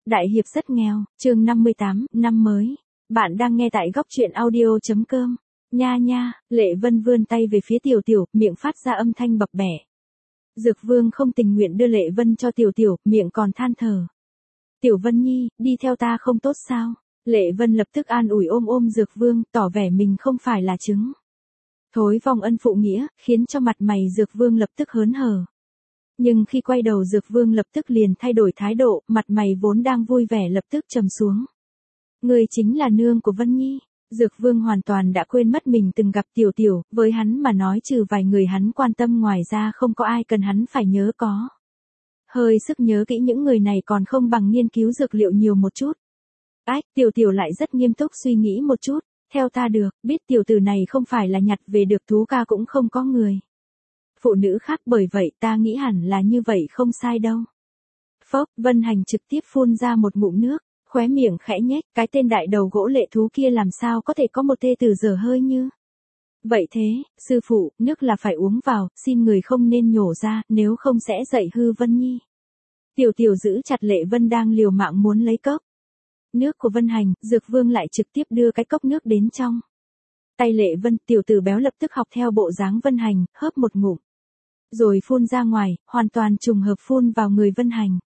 Đại hiệp rất nghèo, chương 58, năm mới. Bạn đang nghe tại góc truyện audio.com. Nha nha, Lệ Vân vươn tay về phía Tiểu Tiểu, miệng phát ra âm thanh bập bẹ. Dược Vương không tình nguyện đưa Lệ Vân cho Tiểu Tiểu, miệng còn than thở. Tiểu Vân Nhi, đi theo ta không tốt sao? Lệ Vân lập tức an ủi ôm Dược Vương, tỏ vẻ mình không phải là trứng thối vong ân phụ nghĩa, khiến cho mặt mày Dược Vương lập tức hớn hở. Nhưng khi quay đầu Dược Vương lập tức liền thay đổi thái độ, mặt mày vốn đang vui vẻ lập tức trầm xuống. Người chính là nương của Vân Nhi. Dược Vương hoàn toàn đã quên mất mình từng gặp Tiểu Tiểu, với hắn mà nói trừ vài người hắn quan tâm ngoài ra không có ai cần hắn phải nhớ có. Hơi sức nhớ kỹ những người này còn không bằng nghiên cứu dược liệu nhiều một chút. Ách, Tiểu Tiểu lại rất nghiêm túc suy nghĩ một chút, theo ta được, biết tiểu tử này không phải là nhặt về được thú ca cũng không có người phụ nữ khác, bởi vậy ta nghĩ hẳn là như vậy không sai đâu. Phốc, Vân Hành trực tiếp phun ra một ngụm nước, khóe miệng khẽ nhếch, cái tên đại đầu gỗ lệ thú kia làm sao có thể có một tê tử dở hơi như. Vậy thế, sư phụ, nước là phải uống vào, xin người không nên nhổ ra, nếu không sẽ dậy hư Vân Nhi. Tiểu Tiểu giữ chặt Lệ Vân đang liều mạng muốn lấy cốc nước của Vân Hành, Dược Vương lại trực tiếp đưa cái cốc nước đến trong tay Lệ Vân. Tiểu tử béo lập tức học theo bộ dáng Vân Hành, hớp một ngụm rồi phun ra ngoài, hoàn toàn trùng hợp phun vào người Vân Hành.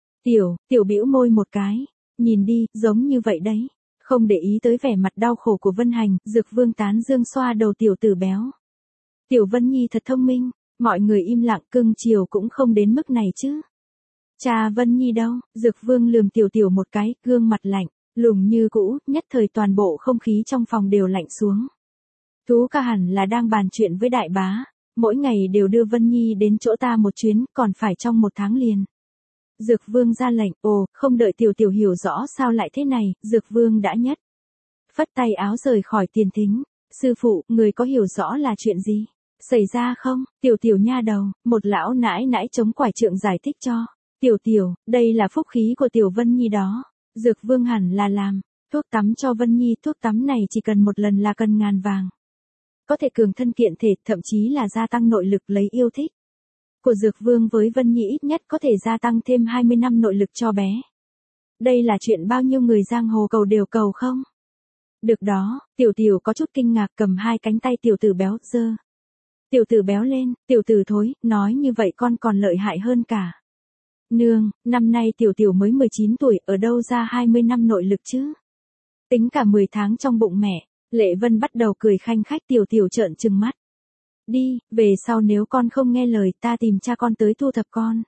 Tiểu bĩu môi một cái, nhìn đi, giống như vậy đấy. Không để ý tới vẻ mặt đau khổ của Vân Hành, Dược Vương tán dương xoa đầu tiểu tử béo. Tiểu Vân Nhi thật thông minh, mọi người im lặng, cưng chiều cũng không đến mức này chứ. Cha Vân Nhi đâu? Dược Vương lườm Tiểu Tiểu một cái, gương mặt lạnh, lùng như cũ, nhất thời toàn bộ không khí trong phòng đều lạnh xuống. Thú ca hẳn là đang bàn chuyện với đại bá. Mỗi ngày đều đưa Vân Nhi đến chỗ ta một chuyến, còn phải trong 1 tháng liền. Dược Vương ra lệnh, không đợi Tiểu Tiểu hiểu rõ sao lại thế này, Dược Vương đã nhất phất tay áo rời khỏi tiền thính. Sư phụ, người có hiểu rõ là chuyện gì xảy ra không? Tiểu nha đầu, một lão nãi nãi chống quải trượng giải thích cho. Tiểu, đây là phúc khí của Tiểu Vân Nhi đó. Dược Vương hẳn là làm thuốc tắm cho Vân Nhi, thuốc tắm này chỉ cần một lần là cần ngàn vàng. Có thể cường thân kiện thể, thậm chí là gia tăng nội lực lấy yêu thích của Dược Vương với Vân Nhi, ít nhất có thể gia tăng thêm 20 năm nội lực cho bé. Đây là chuyện bao nhiêu người giang hồ cầu đều cầu không? Được đó, Tiểu có chút kinh ngạc cầm hai cánh tay tiểu tử béo giơ. Tiểu tử béo lên, tiểu tử thối, nói như vậy con còn lợi hại hơn cả. Nương, năm nay Tiểu mới 19 tuổi, ở đâu ra 20 năm nội lực chứ? Tính cả 10 tháng trong bụng mẹ. Lệ Vân bắt đầu cười khanh khách. Tiểu trợn trừng mắt. Đi, về sau nếu con không nghe lời ta tìm cha con tới thu thập con.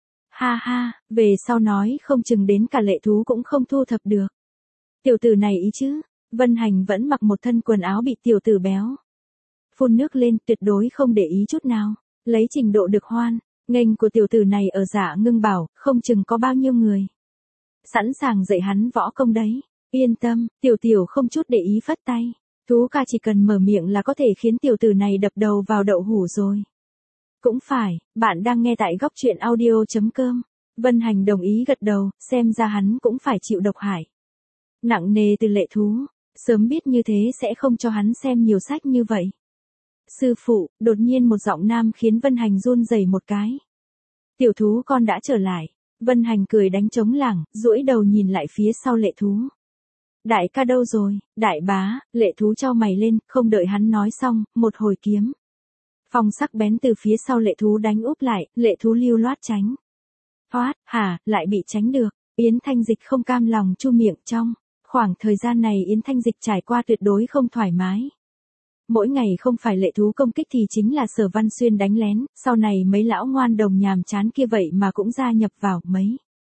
Ha ha, về sau nói không chừng đến cả lệ thú cũng không thu thập được. Tiểu tử này ý chứ. Vân Hành vẫn mặc một thân quần áo bị tiểu tử béo phun nước lên, tuyệt đối không để ý chút nào. Lấy trình độ được hoan nghênh của tiểu tử này ở Dạ Ngưng Bảo, không chừng có bao nhiêu người sẵn sàng dạy hắn võ công đấy. Yên tâm, Tiểu không chút để ý phất tay. Thú ca chỉ cần mở miệng là có thể khiến tiểu tử này đập đầu vào đậu hũ rồi. Cũng phải, bạn đang nghe tại góc truyện audio.com. Vân Hành đồng ý gật đầu, xem ra hắn cũng phải chịu độc hại nặng nề từ lệ thú. Sớm biết như thế sẽ không cho hắn xem nhiều sách như vậy. Sư phụ, đột nhiên một giọng nam khiến Vân Hành run rẩy một cái. Tiểu thú con đã trở lại. Vân Hành cười đánh trống lảng, duỗi đầu nhìn lại phía sau lệ thú. Đại ca đâu rồi? Đại bá, lệ thú chau mày lên, không đợi hắn nói xong, một hồi kiếm phong sắc bén từ phía sau lệ thú đánh úp lại, lệ thú lưu loát tránh thoát, lại bị tránh được. Yến Thanh Dịch không cam lòng chu miệng. Trong khoảng thời gian này Yến Thanh Dịch trải qua tuyệt đối không thoải mái. Mỗi ngày không phải lệ thú công kích thì chính là Sở Văn Xuyên đánh lén, sau này mấy lão ngoan đồng nhàm chán kia vậy mà cũng gia nhập vào. Mấy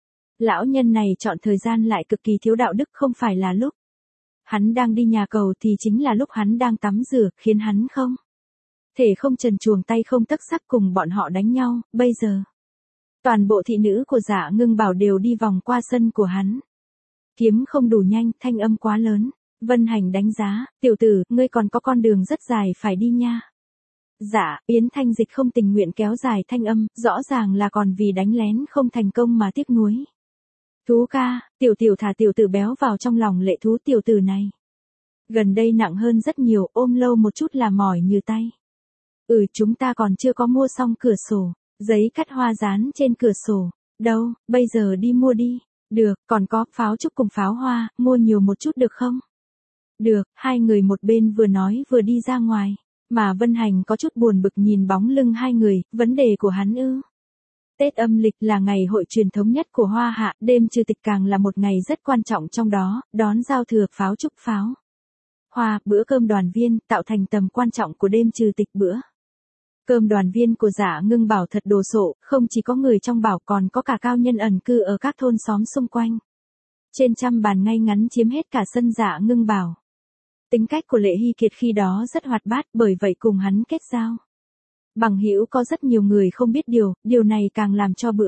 lão nhân này chọn thời gian lại cực kỳ thiếu đạo đức, không phải là lúc hắn đang đi nhà cầu thì chính là lúc hắn đang tắm rửa, khiến hắn không thể không trần truồng tay không tấc sắc cùng bọn họ đánh nhau. Bây giờ toàn bộ thị nữ của Dạ Ngưng Bảo đều đi vòng qua sân của hắn. Kiếm không đủ nhanh, thanh âm quá lớn. Vân Hành đánh giá, tiểu tử, ngươi còn có con đường rất dài phải đi nha. Dạ, Yến Thanh Dịch không tình nguyện kéo dài thanh âm, rõ ràng là còn vì đánh lén không thành công mà tiếc nuối. Thú ca, Tiểu thả tiểu tử béo vào trong lòng lệ thú. Tiểu tử này gần đây nặng hơn rất nhiều, ôm lâu một chút là mỏi như tay. Chúng ta còn chưa có mua xong cửa sổ, giấy cắt hoa dán trên cửa sổ. Đâu, bây giờ đi mua đi. Được, còn có pháo trúc cùng pháo hoa, mua nhiều một chút được không? Được, hai người một bên vừa nói vừa đi ra ngoài. Mà Vân Hành có chút buồn bực nhìn bóng lưng hai người, vấn đề của hắn ư. Tết âm lịch là ngày hội truyền thống nhất của Hoa Hạ, đêm trừ tịch càng là một ngày rất quan trọng trong đó, đón giao thừa pháo trúc pháo hoa, bữa cơm đoàn viên, tạo thành tầm quan trọng của đêm trừ tịch bữa. Cơm đoàn viên của Dạ Ngưng Bảo thật đồ sộ, không chỉ có người trong bảo còn có cả cao nhân ẩn cư ở các thôn xóm xung quanh. Trên trăm bàn ngay ngắn chiếm hết cả sân Dạ Ngưng Bảo. Tính cách của Lệ Hy Kiệt khi đó rất hoạt bát, bởi vậy cùng hắn kết giao. Bằng hữu có rất nhiều người không biết điều này càng làm cho bữa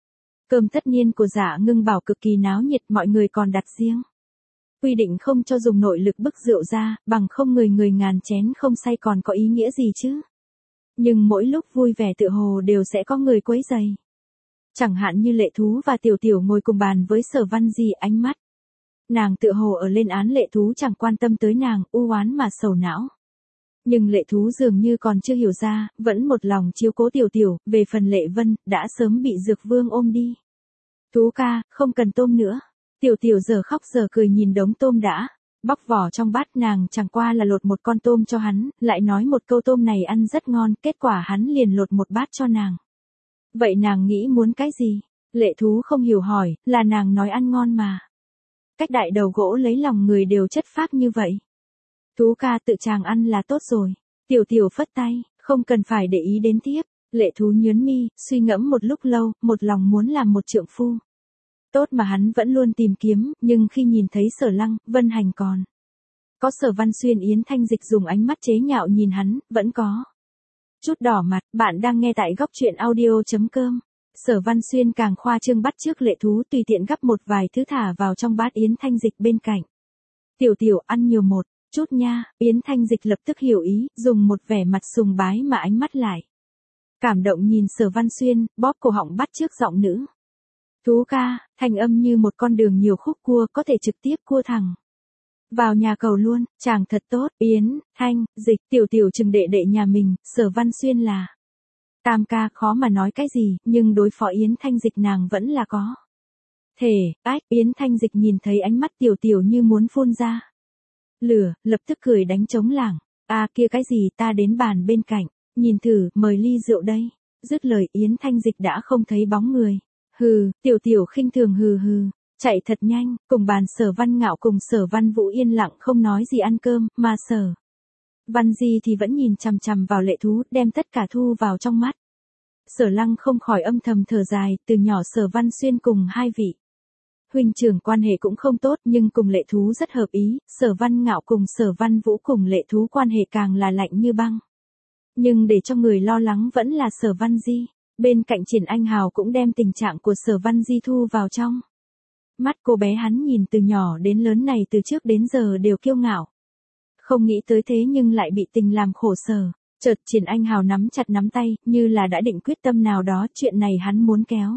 cơm tất niên của Dạ Ngưng Bảo cực kỳ náo nhiệt, mọi người còn đặt riêng quy định không cho dùng nội lực bức rượu ra, bằng không người người ngàn chén không say còn có ý nghĩa gì chứ. Nhưng mỗi lúc vui vẻ tựa hồ đều sẽ có người quấy rầy. Chẳng hạn như Lệ Thú và Tiểu Tiểu ngồi cùng bàn với Sở Văn Di, ánh mắt nàng tựa hồ ở lên án Lệ Thú chẳng quan tâm tới nàng, u oán mà sầu não. Nhưng Lệ Thú dường như còn chưa hiểu ra, vẫn một lòng chiếu cố Tiểu Tiểu, về phần Lệ Vân, đã sớm bị Dược Vương ôm đi. Thú ca, không cần tôm nữa. Tiểu Tiểu giờ khóc giờ cười nhìn đống tôm đã bóc vỏ trong bát, nàng chẳng qua là lột một con tôm cho hắn, lại nói một câu tôm này ăn rất ngon, kết quả hắn liền lột một bát cho nàng. Vậy nàng nghĩ muốn cái gì? Lệ Thú không hiểu hỏi, là nàng nói ăn ngon mà. Cách đại đầu gỗ lấy lòng người đều chất phác như vậy. Thú ca tự chàng ăn là tốt rồi. Tiểu Tiểu phất tay, không cần phải để ý đến tiếp. Lệ Thú nhớn mi, suy ngẫm một lúc lâu, một lòng muốn làm một trượng phu. Tốt mà hắn vẫn luôn tìm kiếm, nhưng khi nhìn thấy Sở Lăng, Vân Hành còn có Sở Văn Xuyên, Yến Thanh Dịch dùng ánh mắt chế nhạo nhìn hắn, vẫn có chút đỏ mặt. Bạn đang nghe tại góc truyện audio.com. Sở Văn Xuyên càng khoa trương bắt chước Lệ Thú, tùy tiện gắp một vài thứ thả vào trong bát Yến Thanh Dịch bên cạnh. Tiểu Tiểu ăn nhiều một chút nha. Yến Thanh Dịch lập tức hiểu ý, dùng một vẻ mặt sùng bái mà ánh mắt lại cảm động nhìn Sở Văn Xuyên, bóp cổ họng bắt chước giọng nữ. Thú ca, thanh âm như một con đường nhiều khúc cua, có thể trực tiếp cua thẳng vào nhà cầu luôn. Chàng thật tốt. Yến Thanh Dịch, Tiểu Tiểu chừng đệ đệ nhà mình, Sở Văn Xuyên là tam ca, khó mà nói cái gì, nhưng đối phó Yến Thanh Dịch nàng vẫn là có thể. Yến Thanh Dịch nhìn thấy ánh mắt Tiểu Tiểu như muốn phun ra lửa, lập tức cười đánh trống lảng. Kia cái gì, ta đến bàn bên cạnh, nhìn thử, mời ly rượu đây. Dứt lời Yến Thanh Dịch đã không thấy bóng người. Hừ, Tiểu Tiểu khinh thường hừ hừ, chạy thật nhanh. Cùng bàn Sở Văn Ngạo cùng Sở Văn Vũ yên lặng không nói gì ăn cơm, mà Sở Văn Di thì vẫn nhìn chằm chằm vào Lệ Thú, đem tất cả thu vào trong mắt. Sở Lăng không khỏi âm thầm thở dài, từ nhỏ Sở Văn Xuyên cùng hai vị huynh trưởng quan hệ cũng không tốt, nhưng cùng Lệ Thú rất hợp ý. Sở Văn Ngạo cùng Sở Văn Vũ cùng Lệ Thú quan hệ càng là lạnh như băng. Nhưng để cho người lo lắng vẫn là Sở Văn Di. Bên cạnh Triển Anh Hào cũng đem tình trạng của Sở Văn Di thu vào trong mắt. Cô bé hắn nhìn từ nhỏ đến lớn này từ trước đến giờ đều kiêu ngạo. Không nghĩ tới thế nhưng lại bị tình làm khổ sở. Chợt Triển Anh Hào nắm chặt nắm tay, như là đã định quyết tâm nào đó, chuyện này hắn muốn kéo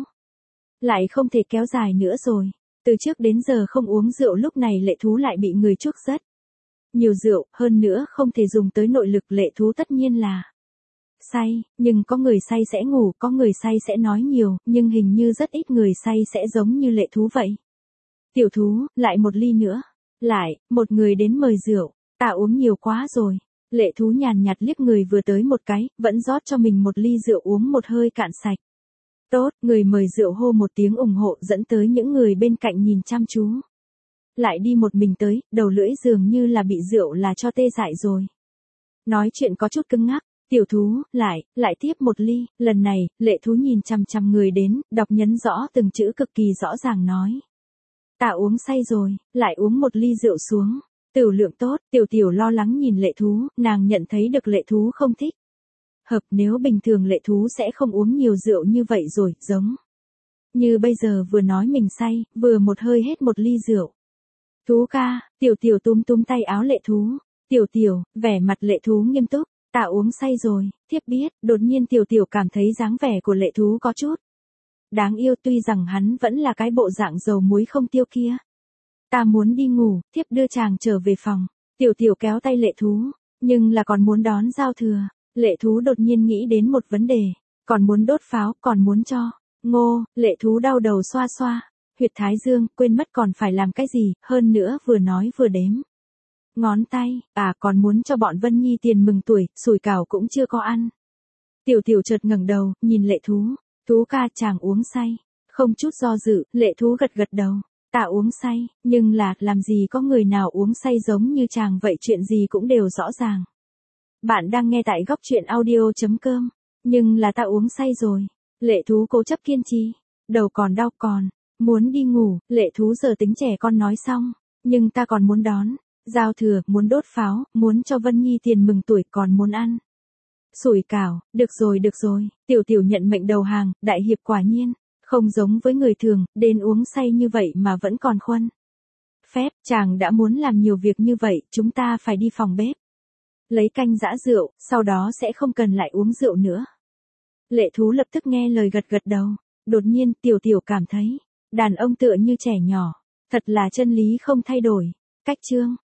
lại không thể kéo dài nữa rồi. Từ trước đến giờ không uống rượu, lúc này Lệ Thú lại bị người chuốc rất nhiều rượu, hơn nữa không thể dùng tới nội lực. Lệ Thú tất nhiên là say, nhưng có người say sẽ ngủ, có người say sẽ nói nhiều, nhưng hình như rất ít người say sẽ giống như Lệ Thú vậy. Tiểu Thú, lại một ly nữa. Lại, một người đến mời rượu. Ta uống nhiều quá rồi. Lệ Thú nhàn nhạt liếc người vừa tới một cái, vẫn rót cho mình một ly rượu uống một hơi cạn sạch. Tốt, người mời rượu hô một tiếng ủng hộ, dẫn tới những người bên cạnh nhìn chăm chú. Lại đi một mình tới, đầu lưỡi dường như là bị rượu là cho tê dại rồi. Nói chuyện có chút cứng ngắc. Tiểu Thú, lại tiếp một ly. Lần này, Lệ Thú nhìn chằm chằm người đến, đọc nhấn rõ từng chữ cực kỳ rõ ràng nói. Ta uống say rồi, lại uống một ly rượu xuống. Tửu lượng tốt. Tiểu Tiểu lo lắng nhìn Lệ Thú, nàng nhận thấy được Lệ Thú không thích hợp, nếu bình thường Lệ Thú sẽ không uống nhiều rượu như vậy rồi, giống như bây giờ vừa nói mình say, vừa một hơi hết một ly rượu. Thú ca. Tiểu Tiểu túm túm tay áo Lệ Thú. Tiểu Tiểu, vẻ mặt Lệ Thú nghiêm túc. Ta uống say rồi, thiếp biết. Đột nhiên Tiểu Tiểu cảm thấy dáng vẻ của Lệ Thú có chút đáng yêu, tuy rằng hắn vẫn là cái bộ dạng dầu muối không tiêu kia. Ta muốn đi ngủ, thiếp đưa chàng trở về phòng. Tiểu Tiểu kéo tay Lệ Thú, nhưng là còn muốn đón giao thừa. Lệ Thú đột nhiên nghĩ đến một vấn đề, còn muốn đốt pháo, còn muốn cho Ngô. Lệ Thú đau đầu xoa xoa huyệt thái dương, quên mất còn phải làm cái gì, hơn nữa vừa nói vừa đếm. Ngón tay, còn muốn cho bọn Vân Nhi tiền mừng tuổi, sủi cảo cũng chưa có ăn. Tiểu tiểu chợt ngẩng đầu, nhìn Lệ Thú. Thú ca, chàng uống say. Không chút do dự, Lệ Thú gật gật đầu. Ta uống say, nhưng là, làm gì có người nào uống say giống như chàng vậy, chuyện gì cũng đều rõ ràng. Bạn đang nghe tại góc truyện audio.com. Nhưng là ta uống say rồi. Lệ Thú cố chấp kiên trì. Đầu còn đau còn. Muốn đi ngủ, Lệ Thú giờ tính trẻ con nói xong. Nhưng ta còn muốn đón. Giao thừa, muốn đốt pháo, muốn cho Vân Nhi tiền mừng tuổi, còn muốn ăn. Sủi cảo, được rồi. Tiểu tiểu nhận mệnh đầu hàng, đại hiệp quả nhiên. Không giống với người thường, đến uống say như vậy mà vẫn còn khuân. Phép, chàng đã muốn làm nhiều việc như vậy, chúng ta phải đi phòng bếp. Lấy canh giã rượu, sau đó sẽ không cần lại uống rượu nữa. Lệ Thú lập tức nghe lời gật gật đầu. Đột nhiên, tiểu tiểu cảm thấy, đàn ông tựa như trẻ nhỏ. Thật là chân lý không thay đổi. Cách chương